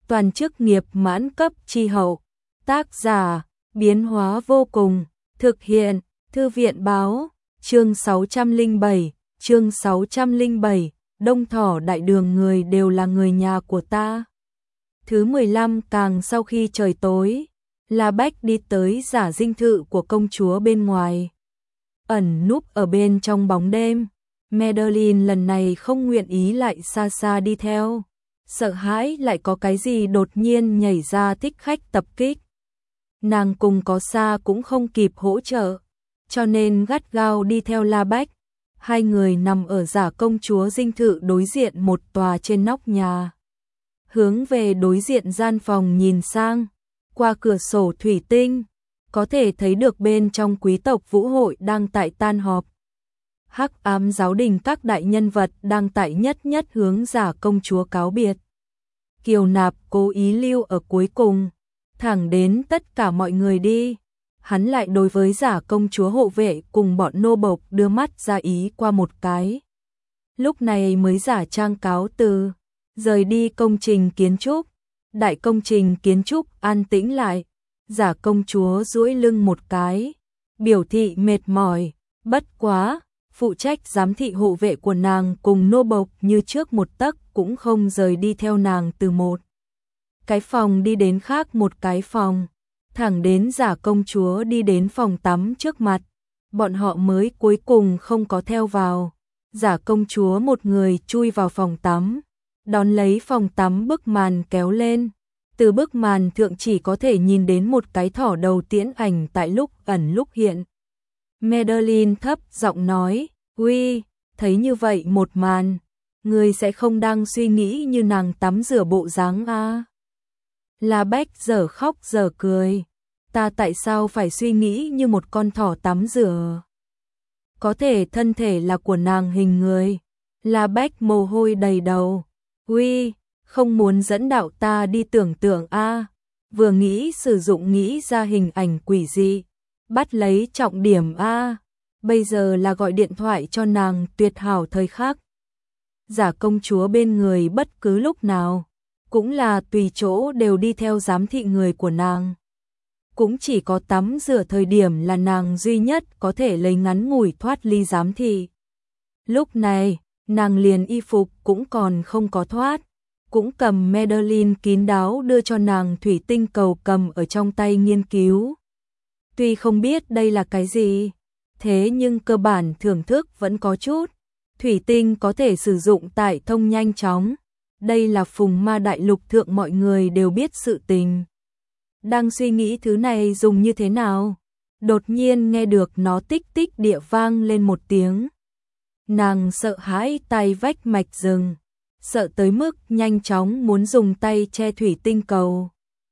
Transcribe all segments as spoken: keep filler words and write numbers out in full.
toàn chức nghiệp mãn cấp chi hậu. Tác giả, biến hóa vô cùng, thực hiện, thư viện báo, chương sáu trăm lẻ bảy, chương sáu trăm lẻ bảy, Đông Thỏ Đại Đường người đều là người nhà của ta. Thứ mười lăm càng sau khi trời tối, La Bách đi tới giả dinh thự của công chúa bên ngoài. Ẩn núp ở bên trong bóng đêm, Madeline lần này không nguyện ý lại xa xa đi theo, sợ hãi lại có cái gì đột nhiên nhảy ra thích khách tập kích. Nàng cùng có xa cũng không kịp hỗ trợ, cho nên gắt gao đi theo La Bách. Hai người nằm ở giả công chúa dinh thự đối diện một tòa trên nóc nhà. Hướng về đối diện gian phòng nhìn sang, qua cửa sổ thủy tinh, có thể thấy được bên trong quý tộc vũ hội đang tại tan họp. Hắc ám giáo đình các đại nhân vật đang tại nhất nhất hướng giả công chúa cáo biệt. Kiều Nạp cố ý lưu ở cuối cùng, thẳng đến tất cả mọi người đi. Hắn lại đối với giả công chúa hộ vệ cùng bọn nô bộc đưa mắt ra ý qua một cái. Lúc này mới giả trang cáo từ, rời đi công trình kiến trúc. Đại công trình kiến trúc an tĩnh lại, giả công chúa duỗi lưng một cái, biểu thị mệt mỏi, bất quá, phụ trách giám thị hộ vệ của nàng cùng nô bộc như trước một tấc cũng không rời đi theo nàng từ một cái phòng đi đến khác một cái phòng, thẳng đến giả công chúa đi đến phòng tắm trước mặt, bọn họ mới cuối cùng không có theo vào. Giả công chúa một người chui vào phòng tắm, đón lấy phòng tắm bức màn kéo lên, từ bức màn thượng chỉ có thể nhìn đến một cái thỏ đầu tiễn ảnh tại lúc ẩn lúc hiện. Madeline thấp giọng nói, "Uy, thấy như vậy một màn, người sẽ không đang suy nghĩ như nàng tắm rửa bộ dáng a?" La Bách dở khóc dở cười, "Ta tại sao phải suy nghĩ như một con thỏ tắm rửa? Có thể thân thể là của nàng hình người." La Bách mồ hôi đầy đầu, "Uy, không muốn dẫn đạo ta đi tưởng tượng a?" Vừa nghĩ sử dụng nghĩ ra hình ảnh quỷ dị, bắt lấy trọng điểm a. Bây giờ là gọi điện thoại cho nàng tuyệt hảo thời khắc. Giả công chúa bên người bất cứ lúc nào, cũng là tùy chỗ đều đi theo giám thị người của nàng. Cũng chỉ có tắm rửa thời điểm là nàng duy nhất có thể lấy ngắn ngủi thoát ly giám thị. Lúc này, nàng liền y phục cũng còn không có thoát, cũng cầm Madeline kín đáo đưa cho nàng thủy tinh cầu cầm ở trong tay nghiên cứu. Tuy không biết đây là cái gì, thế nhưng cơ bản thưởng thức vẫn có chút. Thủy tinh có thể sử dụng tại thông nhanh chóng, đây là phùng ma đại lục thượng mọi người đều biết sự tình. Đang suy nghĩ thứ này dùng như thế nào, đột nhiên nghe được nó tích tích địa vang lên một tiếng. Nàng sợ hãi tay vách mạch rừng, sợ tới mức nhanh chóng muốn dùng tay che thủy tinh cầu,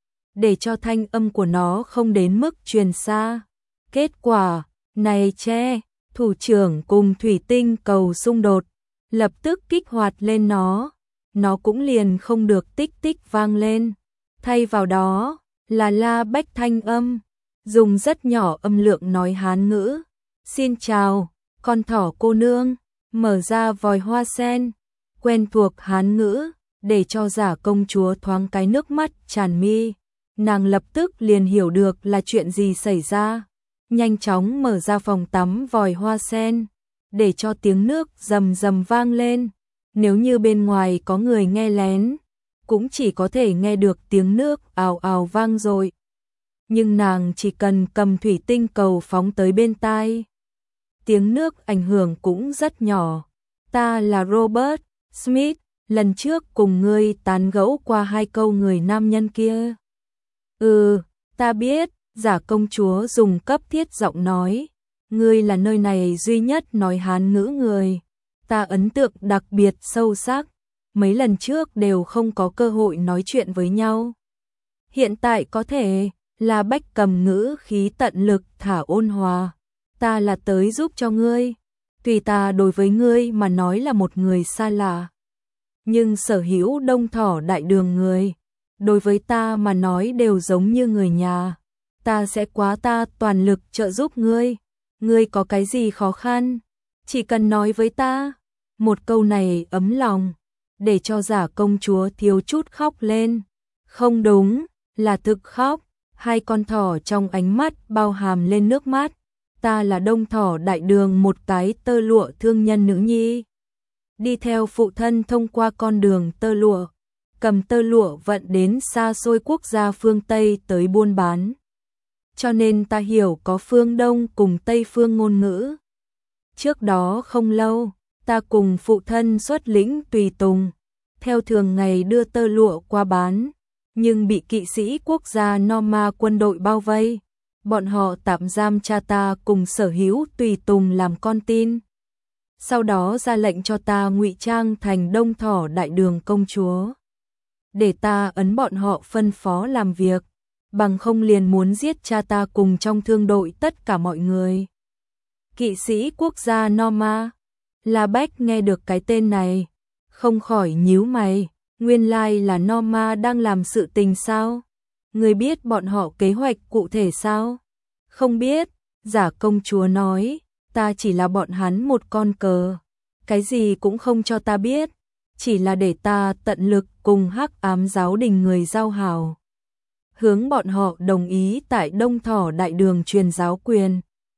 để cho thanh âm của nó không đến mức truyền xa. Kết quả, này che, thủ trưởng cùng thủy tinh cầu xung đột, lập tức kích hoạt lên nó, nó cũng liền không được tích tích vang lên. Thay vào đó, là La Bách thanh âm, dùng rất nhỏ âm lượng nói Hán ngữ. "Xin chào, con thỏ cô nương." Mở ra vòi hoa sen, quen thuộc Hán ngữ, để cho giả công chúa thoáng cái nước mắt tràn mi. Nàng lập tức liền hiểu được là chuyện gì xảy ra, nhanh chóng mở ra phòng tắm vòi hoa sen, để cho tiếng nước rầm rầm vang lên. Nếu như bên ngoài có người nghe lén, cũng chỉ có thể nghe được tiếng nước ào ào vang rồi. Nhưng nàng chỉ cần cầm thủy tinh cầu phóng tới bên tai, tiếng nước ảnh hưởng cũng rất nhỏ. "Ta là Robert Smith, lần trước cùng ngươi tán gẫu qua hai câu người nam nhân kia." "Ừ, ta biết." Giả công chúa dùng cấp thiết giọng nói, "Ngươi là nơi này duy nhất nói Hán ngữ người. Ta ấn tượng đặc biệt sâu sắc, mấy lần trước đều không có cơ hội nói chuyện với nhau. Hiện tại có thể." La Bách cầm ngữ khí tận lực thả ôn hòa, "Ta là tới giúp cho ngươi. Tuy ta đối với ngươi mà nói là một người xa lạ, nhưng sở hữu Đông Thỏ Đại Đường người, đối với ta mà nói đều giống như người nhà. Ta sẽ quá ta toàn lực trợ giúp ngươi. Ngươi có cái gì khó khăn, chỉ cần nói với ta." Một câu này ấm lòng, để cho giả công chúa thiếu chút khóc lên. Không đúng, là thực khóc. Hai con thỏ trong ánh mắt bao hàm lên nước mắt. Ta là Đông Thỏ Đại Đường, một cái tơ lụa thương nhân nữ nhi. Đi theo phụ thân thông qua con đường tơ lụa, cầm tơ lụa vận đến xa xôi quốc gia phương Tây tới buôn bán. Cho nên ta hiểu có phương Đông cùng Tây phương ngôn ngữ. Trước đó không lâu, ta cùng phụ thân xuất lĩnh tùy tùng, theo thường ngày đưa tơ lụa qua bán, nhưng bị kỵ sĩ quốc gia Norma quân đội bao vây. Bọn họ tạm giam cha ta cùng sở hữu tùy tùng làm con tin. Sau đó ra lệnh cho ta ngụy trang thành Đông Thỏ Đại Đường công chúa, để ta ấn bọn họ phân phó làm việc, bằng không liền muốn giết cha ta cùng trong thương đội tất cả mọi người. Kỵ sĩ quốc gia Norma. La Bách nghe được cái tên này, không khỏi nhíu mày, nguyên lai là Norma đang làm sự tình sao? Người biết bọn họ kế hoạch cụ thể sao? Không biết, Giả công chúa nói, ta chỉ là bọn hắn một con cờ, cái gì cũng không cho ta biết, chỉ là để ta tận lực cùng Hắc Ám giáo đình người giao hảo, hướng bọn họ đồng ý tại Đông Thỏ Đại Đường truyền giáo quyền,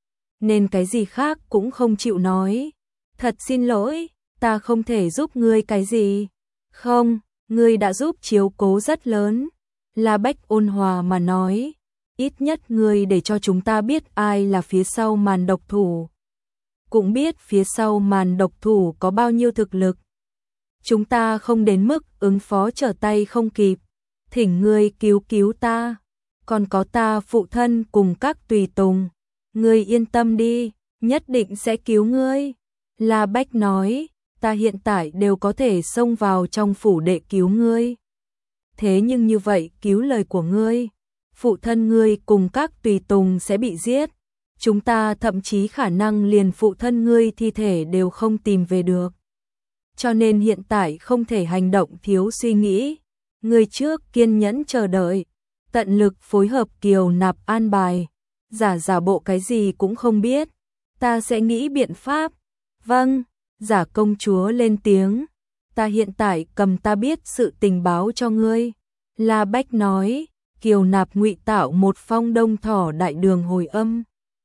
nên cái gì khác cũng không chịu nói. Thật xin lỗi, ta không thể giúp ngươi cái gì. Không, ngươi đã giúp chiếu cố rất lớn. La Bách ôn hòa mà nói, ít nhất ngươi để cho chúng ta biết ai là phía sau màn độc thủ, cũng biết phía sau màn độc thủ có bao nhiêu thực lực. Chúng ta không đến mức ứng phó trở tay không kịp, thỉnh ngươi cứu cứu ta, còn có ta phụ thân cùng các tùy tùng, ngươi yên tâm đi, nhất định sẽ cứu ngươi. La Bách nói, ta hiện tại đều có thể xông vào trong phủ đệ cứu ngươi. Thế nhưng như vậy cứu lời của ngươi, phụ thân ngươi cùng các tùy tùng sẽ bị giết. Chúng ta thậm chí khả năng liền phụ thân ngươi thi thể đều không tìm về được. Cho nên hiện tại không thể hành động thiếu suy nghĩ. Ngươi trước kiên nhẫn chờ đợi, tận lực phối hợp Kiều Nạp an bài, giả giả bộ cái gì cũng không biết. Ta sẽ nghĩ biện pháp. Vâng, Giả công chúa lên tiếng, ta hiện tại cầm ta biết sự tình báo cho ngươi. La Bách nói, Kiều Nạp ngụy tạo một phong Đông Thỏ Đại Đường hồi âm,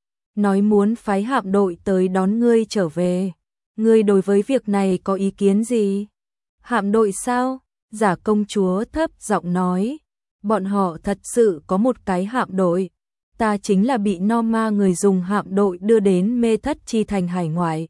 nói muốn phái hạm đội tới đón ngươi trở về. Ngươi đối với việc này có ý kiến gì? Hạm đội sao? Giả công chúa thấp giọng nói, bọn họ thật sự có một cái hạm đội. Ta chính là bị Norma người dùng hạm đội đưa đến Mê Thất Chi thành hải ngoại.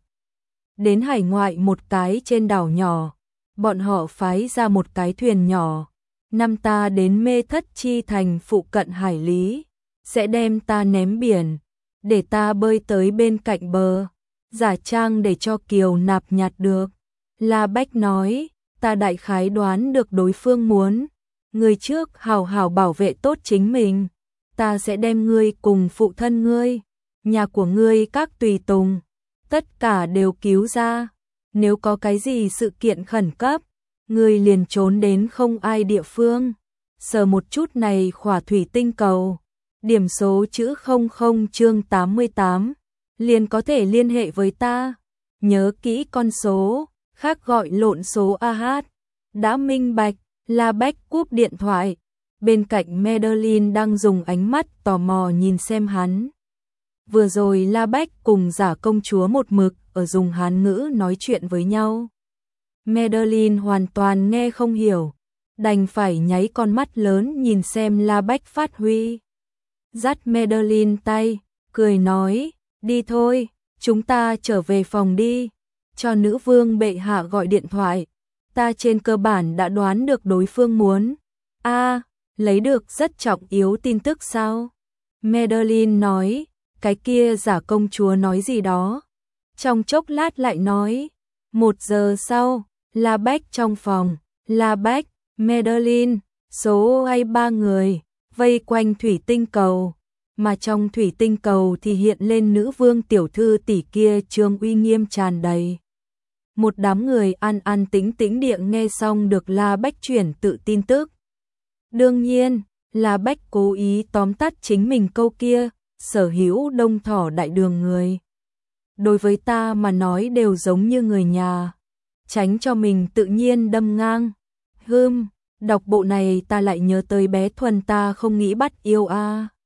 Đến hải ngoại một cái trên đảo nhỏ, bọn họ phái ra một cái thuyền nhỏ, năm ta đến Mê Thất Chi thành phụ cận hải lý, sẽ đem ta ném biển, để ta bơi tới bên cạnh bờ, giả trang để cho Kiều Nạp nhặt được. La Bách nói, ta đại khái đoán được đối phương muốn, ngươi trước hào hào bảo vệ tốt chính mình, ta sẽ đem ngươi cùng phụ thân ngươi, nhà của ngươi các tùy tùng, tất cả đều cứu ra. Nếu có cái gì sự kiện khẩn cấp, ngươi liền trốn đến không ai địa phương, sờ một chút này khỏa thủy tinh cầu, điểm số chữ không không chương tám mươi tám, liền có thể liên hệ với ta. Nhớ kỹ con số, khác gọi lộn số a hát. Đã minh bạch. La Bách cúp điện thoại. Bên cạnh Madeline đang dùng ánh mắt tò mò nhìn xem hắn. Vừa rồi La Bách cùng Giả công chúa một mực ở dùng Hán ngữ nói chuyện với nhau. Madeline hoàn toàn nghe không hiểu, đành phải nháy con mắt lớn nhìn xem La Bách phát huy. Dắt Madeline tay, cười nói, đi thôi, chúng ta trở về phòng đi, cho nữ vương bệ hạ gọi điện thoại. Ta trên cơ bản đã đoán được đối phương muốn. A, à, lấy được rất trọng yếu tin tức sao? Madeline nói, cái kia Giả công chúa nói gì đó. Trong chốc lát lại nói, một giờ sau, La Bách trong phòng, La Bách, Madeline, số hay ba người, vây quanh thủy tinh cầu, mà trong thủy tinh cầu thì hiện lên nữ vương tiểu thư tỷ kia trương uy nghiêm tràn đầy. Một đám người an an tĩnh tĩnh địa nghe xong được La Bách chuyển tự tin tức. Đương nhiên, La Bách cố ý tóm tắt chính mình câu kia, sở hữu Đông Thỏ Đại Đường người. Đối với ta mà nói đều giống như người nhà, tránh cho mình tự nhiên đâm ngang. Hừm, Đọc bộ này ta lại nhớ tới bé Thuần ta không nghĩ bắt yêu a.